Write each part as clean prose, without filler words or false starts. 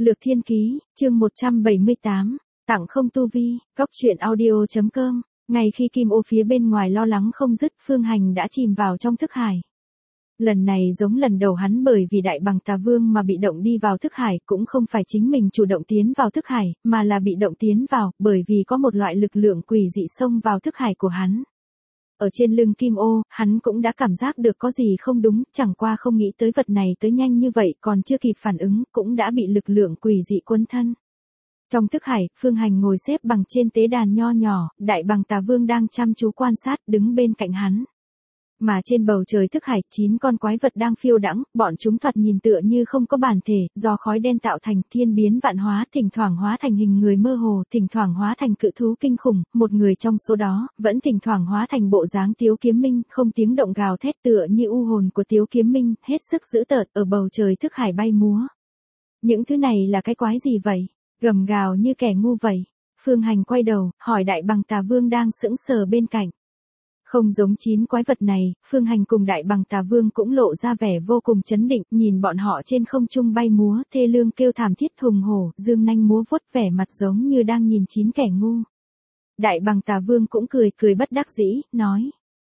Lược Thiên Ký, chương 178, tặng không tu vi, góc truyện audio.com. Ngay khi Kim Ô phía bên ngoài lo lắng không dứt, Phương Hành đã chìm vào trong thức hải. Lần này giống lần đầu hắn bởi vì Đại Bằng Tà Vương mà bị động đi vào thức hải, cũng không phải chính mình chủ động tiến vào thức hải, mà là bị động tiến vào, bởi vì có một loại lực lượng quỷ dị xông vào thức hải của hắn. Ở trên lưng Kim Ô, hắn cũng đã cảm giác được có gì không đúng, chẳng qua không nghĩ tới vật này tới nhanh như vậy, còn chưa kịp phản ứng, cũng đã bị lực lượng quỷ dị cuốn thân. Trong thức hải, Phương Hành ngồi xếp bằng trên tế đàn nho nhỏ, Đại Bằng Tà Vương đang chăm chú quan sát, đứng bên cạnh hắn. Mà trên bầu trời thức hải, 9 con quái vật đang phiêu đãng, bọn chúng thoạt nhìn tựa như không có bản thể, do khói đen tạo thành, thiên biến vạn hóa, thỉnh thoảng hóa thành hình người mơ hồ, thỉnh thoảng hóa thành cự thú kinh khủng, một người trong số đó, vẫn thỉnh thoảng hóa thành bộ dáng Tiếu Kiếm Minh, không tiếng động gào thét tựa như u hồn của Tiếu Kiếm Minh, hết sức dữ tợn, ở bầu trời thức hải bay múa. Những thứ này là cái quái gì vậy? Gầm gào như kẻ ngu vậy. Phương Hành quay đầu, hỏi Đại Bằng Tà Vương đang sững sờ bên cạnh. Không giống 9 quái vật này, Phương Hành cùng Đại Bằng Tà Vương cũng lộ ra vẻ vô cùng chấn định, nhìn bọn họ trên không trung bay múa, thê lương kêu thảm thiết hùng hổ, dương nanh múa vuốt, vẻ mặt giống như đang nhìn 9 kẻ ngu. Đại Bằng Tà Vương cũng cười bất đắc dĩ, nói.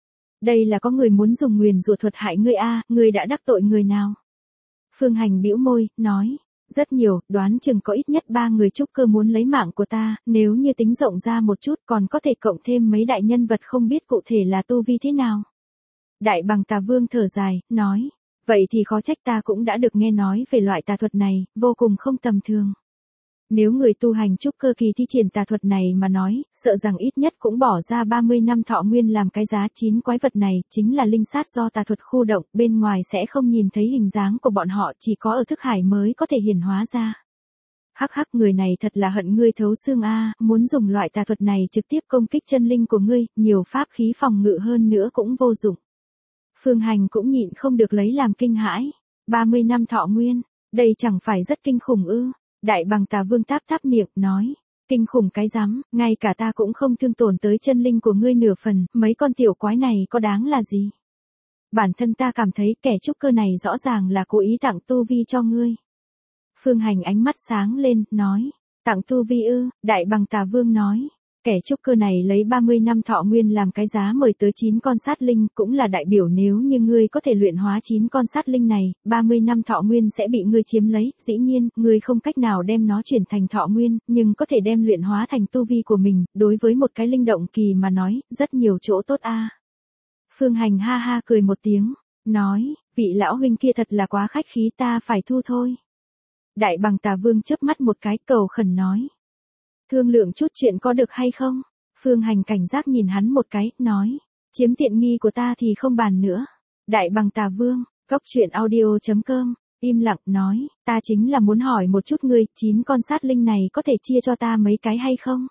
Đây là có người muốn dùng nguyền rủa thuật hại ngươi a, ngươi đã đắc tội người nào? Phương Hành bĩu môi, nói. Rất nhiều, đoán chừng có ít nhất 3 người trúc cơ muốn lấy mạng của ta, nếu như tính rộng ra một chút còn có thể cộng thêm mấy đại nhân vật không biết cụ thể là tu vi thế nào. Đại Bằng Tà Vương thở dài, nói, vậy thì khó trách ta cũng đã được nghe nói về loại tà thuật này, vô cùng không tầm thường. Nếu người tu hành trúc cơ kỳ thi triển tà thuật này mà nói, sợ rằng ít nhất cũng bỏ ra 30 năm thọ nguyên làm cái giá. 9 quái vật này, chính là linh sát do tà thuật khu động, bên ngoài sẽ không nhìn thấy hình dáng của bọn họ, chỉ có ở thức hải mới có thể hiển hóa ra. Hắc hắc, người này thật là hận ngươi thấu xương a, muốn dùng loại tà thuật này trực tiếp công kích chân linh của ngươi, nhiều pháp khí phòng ngự hơn nữa cũng vô dụng. Phương Hành cũng nhịn không được lấy làm kinh hãi. 30 năm thọ nguyên, đây chẳng phải rất kinh khủng ư? Đại Bằng Tà Vương táp miệng, nói, kinh khủng cái rắm, ngay cả ta cũng không thương tổn tới chân linh của ngươi nửa phần, mấy con tiểu quái này có đáng là gì? Bản thân ta cảm thấy kẻ trúc cơ này rõ ràng là cố ý tặng tu vi cho ngươi. Phương Hành ánh mắt sáng lên, nói, tặng tu vi ư? Đại Bằng Tà Vương nói, kẻ trúc cơ này lấy 30 năm thọ nguyên làm cái giá mời tới 9 con sát linh, cũng là đại biểu nếu như ngươi có thể luyện hóa 9 con sát linh này, 30 năm thọ nguyên sẽ bị ngươi chiếm lấy, dĩ nhiên, ngươi không cách nào đem nó chuyển thành thọ nguyên, nhưng có thể đem luyện hóa thành tu vi của mình, đối với một cái linh động kỳ mà nói, rất nhiều chỗ tốt a. Phương Hành ha ha cười một tiếng, nói, vị lão huynh kia thật là quá khách khí, ta phải thu thôi. Đại Bằng Tà Vương chớp mắt một cái, cầu khẩn nói. Thương lượng chút chuyện có được hay không? Phương Hành cảnh giác nhìn hắn một cái, nói. Chiếm tiện nghi của ta thì không bàn nữa. Đại Bằng Tà Vương, góc truyện audio.com, im lặng nói. Ta chính là muốn hỏi một chút ngươi, 9 con sát linh này có thể chia cho ta mấy cái hay không?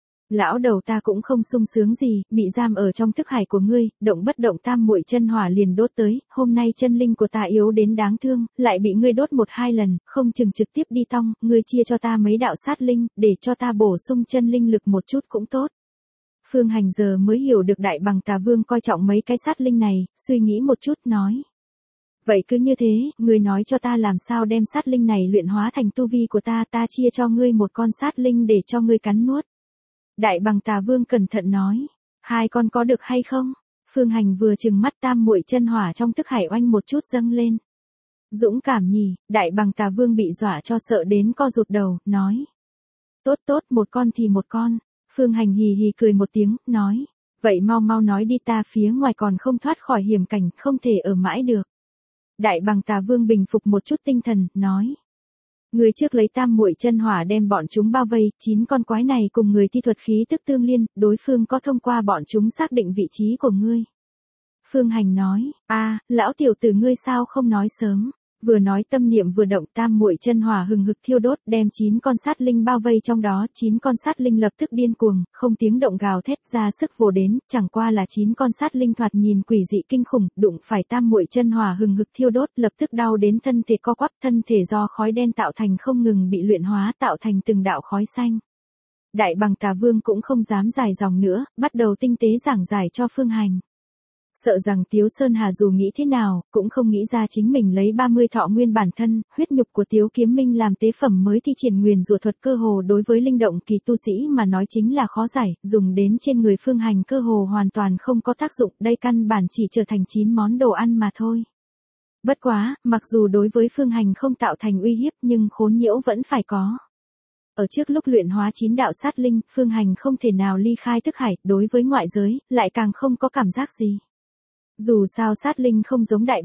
Lão đầu ta cũng không sung sướng gì, bị giam ở trong thức hải của ngươi, động bất động tam muội chân hỏa liền đốt tới, hôm nay chân linh của ta yếu đến đáng thương, lại bị ngươi đốt 1-2 lần, không chừng trực tiếp đi tong, ngươi chia cho ta mấy đạo sát linh, để cho ta bổ sung chân linh lực một chút cũng tốt. Phương Hành giờ mới hiểu được Đại Bằng Tà Vương coi trọng mấy cái sát linh này, suy nghĩ một chút nói. Vậy cứ như thế, ngươi nói cho ta làm sao đem sát linh này luyện hóa thành tu vi của ta, ta chia cho ngươi một con sát linh để cho ngươi cắn nuốt. Đại Bằng Tà Vương cẩn thận nói, 2 con có được hay không? Phương Hành vừa trừng mắt, tam muội chân hỏa trong thức hải oanh một chút dâng lên. Dũng cảm nhỉ? Đại Bằng Tà Vương bị dọa cho sợ đến co rụt đầu, nói. Tốt, một con thì một con. Phương Hành hì hì cười một tiếng, nói. Vậy mau nói đi, ta phía ngoài còn không thoát khỏi hiểm cảnh, không thể ở mãi được. Đại Bằng Tà Vương bình phục một chút tinh thần, nói. Người trước lấy tam muội chân hỏa đem bọn chúng bao vây, 9 con quái này cùng người thi thuật khí tức tương liên, đối phương có thông qua bọn chúng xác định vị trí của ngươi. Phương Hành nói, lão tiểu tử ngươi sao không nói sớm? Vừa nói tâm niệm vừa động, tam muội chân hỏa hừng hực thiêu đốt, đem 9 con sát linh bao vây trong đó, 9 con sát linh lập tức điên cuồng, không tiếng động gào thét ra sức vồ đến, chẳng qua là 9 con sát linh thoạt nhìn quỷ dị kinh khủng, đụng phải tam muội chân hỏa hừng hực thiêu đốt, lập tức đau đến thân thể co quắp, thân thể do khói đen tạo thành không ngừng bị luyện hóa, tạo thành từng đạo khói xanh. Đại Bằng Tà Vương cũng không dám dài dòng nữa, bắt đầu tinh tế giảng giải cho Phương Hành. Sợ rằng Tiếu Sơn Hà dù nghĩ thế nào, cũng không nghĩ ra chính mình lấy 30 thọ nguyên bản thân, huyết nhục của Tiếu Kiếm Minh làm tế phẩm mới thi triển nguyền rủa thuật cơ hồ đối với linh động kỳ tu sĩ mà nói chính là khó giải, dùng đến trên người Phương Hành cơ hồ hoàn toàn không có tác dụng, đây căn bản chỉ trở thành 9 món đồ ăn mà thôi. Bất quá, mặc dù đối với Phương Hành không tạo thành uy hiếp nhưng khốn nhiễu vẫn phải có. Ở trước lúc luyện hóa 9 đạo sát linh, Phương Hành không thể nào ly khai thức hải, đối với ngoại giới, lại càng không có cảm giác gì. Dù sao sát linh không giống Đại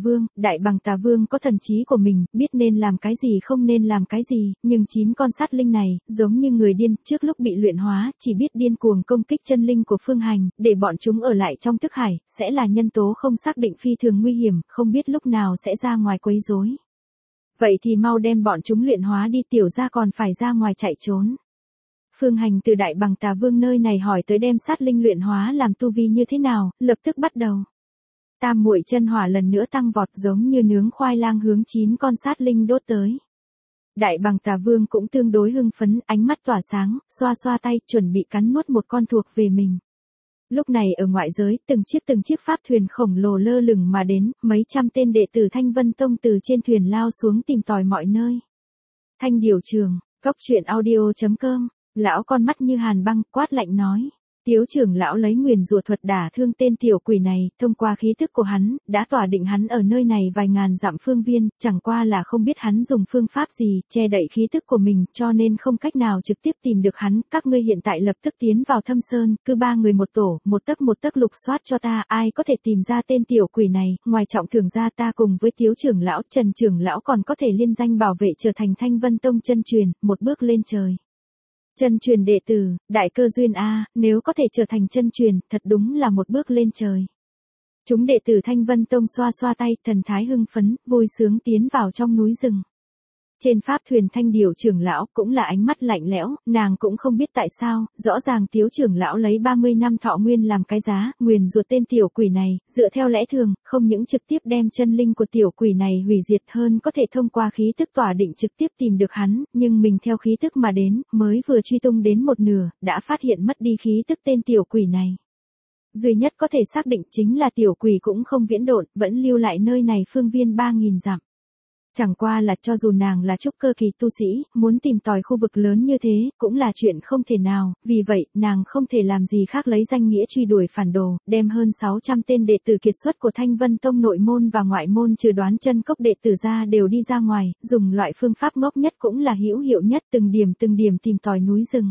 Bằng Tà Vương có thần trí của mình, biết nên làm cái gì không nên làm cái gì, nhưng 9 con sát linh này, giống như người điên, trước lúc bị luyện hóa, chỉ biết điên cuồng công kích chân linh của Phương Hành, để bọn chúng ở lại trong thức hải, sẽ là nhân tố không xác định phi thường nguy hiểm, không biết lúc nào sẽ ra ngoài quấy rối. Vậy thì mau đem bọn chúng luyện hóa đi, tiểu gia còn phải ra ngoài chạy trốn. Phương Hành từ Đại Bằng Tà Vương nơi này hỏi tới đem sát linh luyện hóa làm tu vi như thế nào, lập tức bắt đầu. Tam muội chân hỏa lần nữa tăng vọt giống như nướng khoai lang hướng 9 con sát linh đốt tới. Đại Bằng Tà Vương cũng tương đối hưng phấn, ánh mắt tỏa sáng, xoa xoa tay, chuẩn bị cắn nuốt một con thuộc về mình. Lúc này ở ngoại giới, từng chiếc pháp thuyền khổng lồ lơ lửng mà đến, mấy trăm tên đệ tử Thanh Vân Tông từ trên thuyền lao xuống tìm tòi mọi nơi. Thanh Điểu Trường, Cốc Truyện Audio.com, lão con mắt như hàn băng, quát lạnh nói. Tiếu trưởng lão lấy nguyền rủa thuật đả thương tên tiểu quỷ này, thông qua khí thức của hắn, đã tỏa định hắn ở nơi này vài ngàn dặm phương viên, chẳng qua là không biết hắn dùng phương pháp gì, che đậy khí thức của mình, cho nên không cách nào trực tiếp tìm được hắn, các ngươi hiện tại lập tức tiến vào Thâm Sơn, cứ 3 người một tổ, một tấc lục soát cho ta, ai có thể tìm ra tên tiểu quỷ này, ngoài trọng thưởng ra ta cùng với Tiếu trưởng lão, Trần trưởng lão còn có thể liên danh bảo vệ trở thành Thanh Vân Tông chân truyền, một bước lên trời. Chân truyền đệ tử, đại cơ duyên a, nếu có thể trở thành chân truyền, thật đúng là một bước lên trời. Chúng đệ tử Thanh Vân Tông xoa xoa tay, thần thái hưng phấn, vui sướng tiến vào trong núi rừng. Trên pháp thuyền Thanh Điểu trưởng lão cũng là ánh mắt lạnh lẽo, nàng cũng không biết tại sao, rõ ràng Tiếu trưởng lão lấy 30 năm thọ nguyên làm cái giá, nguyền rủa tên tiểu quỷ này, dựa theo lẽ thường, không những trực tiếp đem chân linh của tiểu quỷ này hủy diệt hơn có thể thông qua khí tức tỏa định trực tiếp tìm được hắn, nhưng mình theo khí tức mà đến, mới vừa truy tung đến một nửa, đã phát hiện mất đi khí tức tên tiểu quỷ này. Duy nhất có thể xác định chính là tiểu quỷ cũng không viễn độn, vẫn lưu lại nơi này phương viên 3.000 dặm. Chẳng qua là cho dù nàng là trúc cơ kỳ tu sĩ, muốn tìm tòi khu vực lớn như thế, cũng là chuyện không thể nào, vì vậy, nàng không thể làm gì khác lấy danh nghĩa truy đuổi phản đồ, đem hơn 600 tên đệ tử kiệt xuất của Thanh Vân Tông nội môn và ngoại môn trừ đoán chân cốc đệ tử ra đều đi ra ngoài, dùng loại phương pháp ngốc nhất cũng là hữu hiệu nhất từng điểm tìm tòi núi rừng.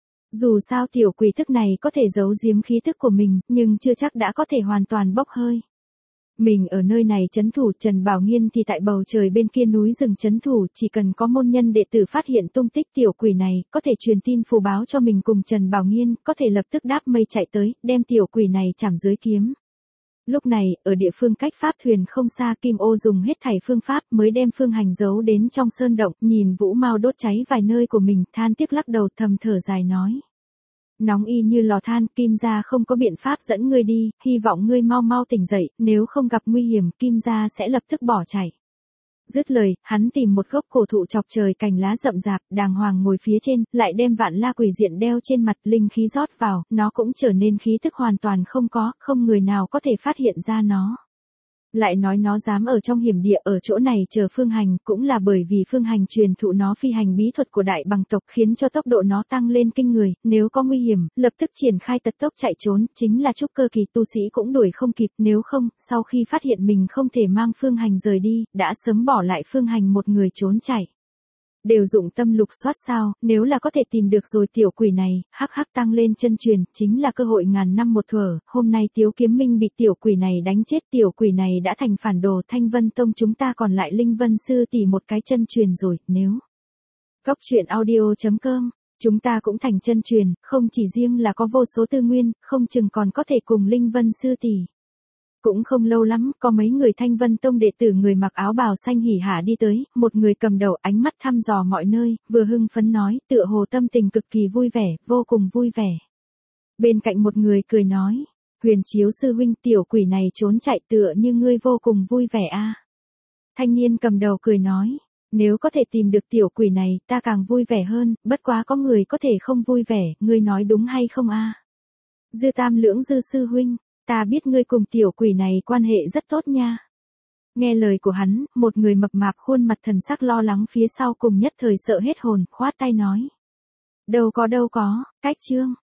Dù sao tiểu quỷ thức này có thể giấu giếm khí thức của mình, nhưng chưa chắc đã có thể hoàn toàn bốc hơi. Mình ở nơi này trấn thủ, Trần Bảo Nghiên thì tại bầu trời bên kia núi rừng trấn thủ, chỉ cần có môn nhân đệ tử phát hiện tung tích tiểu quỷ này, có thể truyền tin phù báo cho mình cùng Trần Bảo Nghiên, có thể lập tức đáp mây chạy tới, đem tiểu quỷ này chảm dưới kiếm. Lúc này, ở địa phương cách pháp thuyền không xa, Kim Ô dùng hết thảy phương pháp mới đem Phương Hành giấu đến trong sơn động, nhìn vũ mao đốt cháy vài nơi của mình, than tiếc lắc đầu thầm thở dài nói. Nóng y như lò than, Kim gia không có biện pháp dẫn ngươi đi, hy vọng ngươi mau mau tỉnh dậy, nếu không gặp nguy hiểm, Kim gia sẽ lập tức bỏ chạy. Dứt lời, hắn tìm một gốc cổ thụ chọc trời cành lá rậm rạp, đàng hoàng ngồi phía trên, lại đem vạn la quỷ diện đeo trên mặt, linh khí rót vào, nó cũng trở nên khí tức hoàn toàn không có, không người nào có thể phát hiện ra nó. Lại nói nó dám ở trong hiểm địa ở chỗ này chờ Phương Hành, cũng là bởi vì Phương Hành truyền thụ nó phi hành bí thuật của Đại Bằng tộc, khiến cho tốc độ nó tăng lên kinh người, nếu có nguy hiểm, lập tức triển khai tật tốc chạy trốn, chính là trúc cơ kỳ tu sĩ cũng đuổi không kịp, nếu không, sau khi phát hiện mình không thể mang Phương Hành rời đi, đã sớm bỏ lại Phương Hành một người trốn chạy. Đều dụng tâm lục soát sao, nếu là có thể tìm được rồi tiểu quỷ này, hắc hắc tăng lên chân truyền, chính là cơ hội ngàn năm một thuở, hôm nay Tiếu Kiếm Minh bị tiểu quỷ này đánh chết, tiểu quỷ này đã thành phản đồ, Thanh Vân Tông chúng ta còn lại Linh Vân sư tỷ một cái chân truyền rồi, nếu. Cốc Truyện Audio.com, chúng ta cũng thành chân truyền, không chỉ riêng là có vô số tư nguyên, không chừng còn có thể cùng Linh Vân sư tỷ. Cũng không lâu lắm, có mấy người Thanh Vân Tông đệ tử người mặc áo bào xanh hỉ hả đi tới, một người cầm đầu ánh mắt thăm dò mọi nơi, vừa hưng phấn nói, tựa hồ tâm tình cực kỳ vui vẻ, vô cùng vui vẻ. Bên cạnh một người cười nói, Huyền Chiếu sư huynh, tiểu quỷ này trốn chạy tựa như ngươi vô cùng vui vẻ a. Thanh niên cầm đầu cười nói, nếu có thể tìm được tiểu quỷ này, ta càng vui vẻ hơn, bất quá có người có thể không vui vẻ, ngươi nói đúng hay không a? Dư Tam Lưỡng Dư sư huynh. Ta biết ngươi cùng tiểu quỷ này quan hệ rất tốt nha. Nghe lời của hắn, một người mập mạp khuôn mặt thần sắc lo lắng phía sau cùng nhất thời sợ hết hồn, khoát tay nói. Đâu có, cách Trương,